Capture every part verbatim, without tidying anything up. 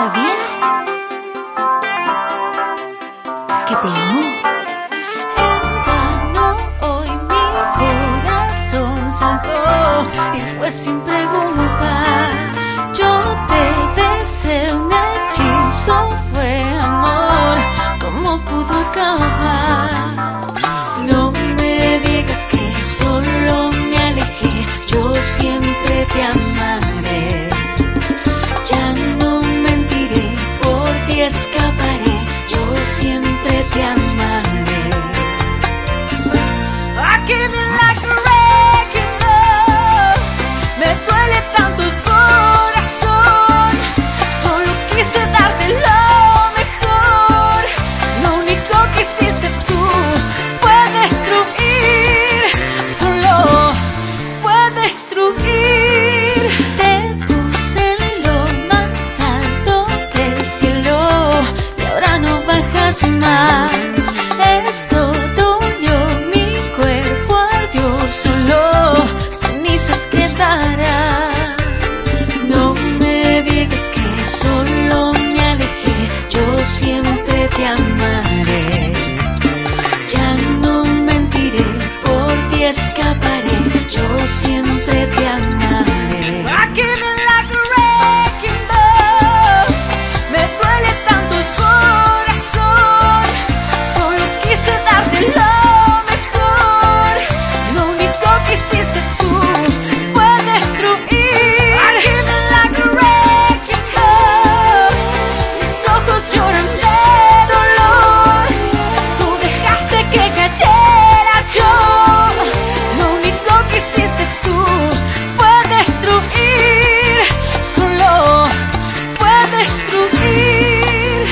¿Sabías que te amo? En vano hoy mi corazón saltó y fue sin preguntar. Yo te besé, un hechizo fue amor. ¿Cómo pudo acabar? No me digas que solo me alejé. Yo siempre te amaré. Ya no mentiré, por ti escaparé. Yo siempre te amaré. I give you like a wrecking ball. Me duele tanto el corazón. Solo quise darte lo mejor. Lo único que hiciste tú fue destruir. Solo fue destruir. Te puse en lo más alto del cielo y ahora no bajas más. Es todo yo, mi cuerpo ardió, solo cenizas quedará. No me digas que solo me alejé. Yo siempre te amaré. Ya no mentiré, por ti escaparé. Yo siempre te amaré. I give it like a wrecking ball. Me duele tanto el corazón. Solo quise darte lo mejor. Lo único que hiciste tú fue destruir. I give it like a wrecking ball. Mis ojos lloran de dolor. Tú dejaste que cayera yo. Lo único que hiciste tú fue destruir. Solo fue destruir.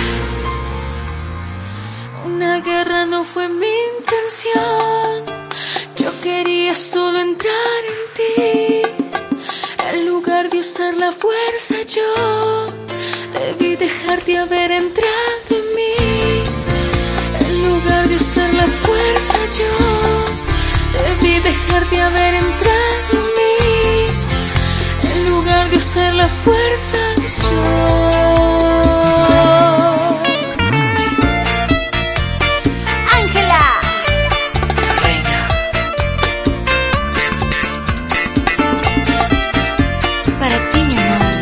Una guerra no fue mi intención. Yo quería solo entrar en ti. En lugar de usar la fuerza yo debí dejarte haber entrado en mí. En lugar de usar la fuerza yo debí dejarte haber entrado en mí. En lugar de usar la fuerza yo. Ángela. Reina. Para ti, mi amor.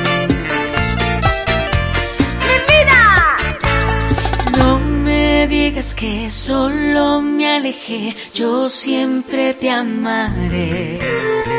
¡Mi vida! No me digas que solo me alejé. Yo siempre te amaré.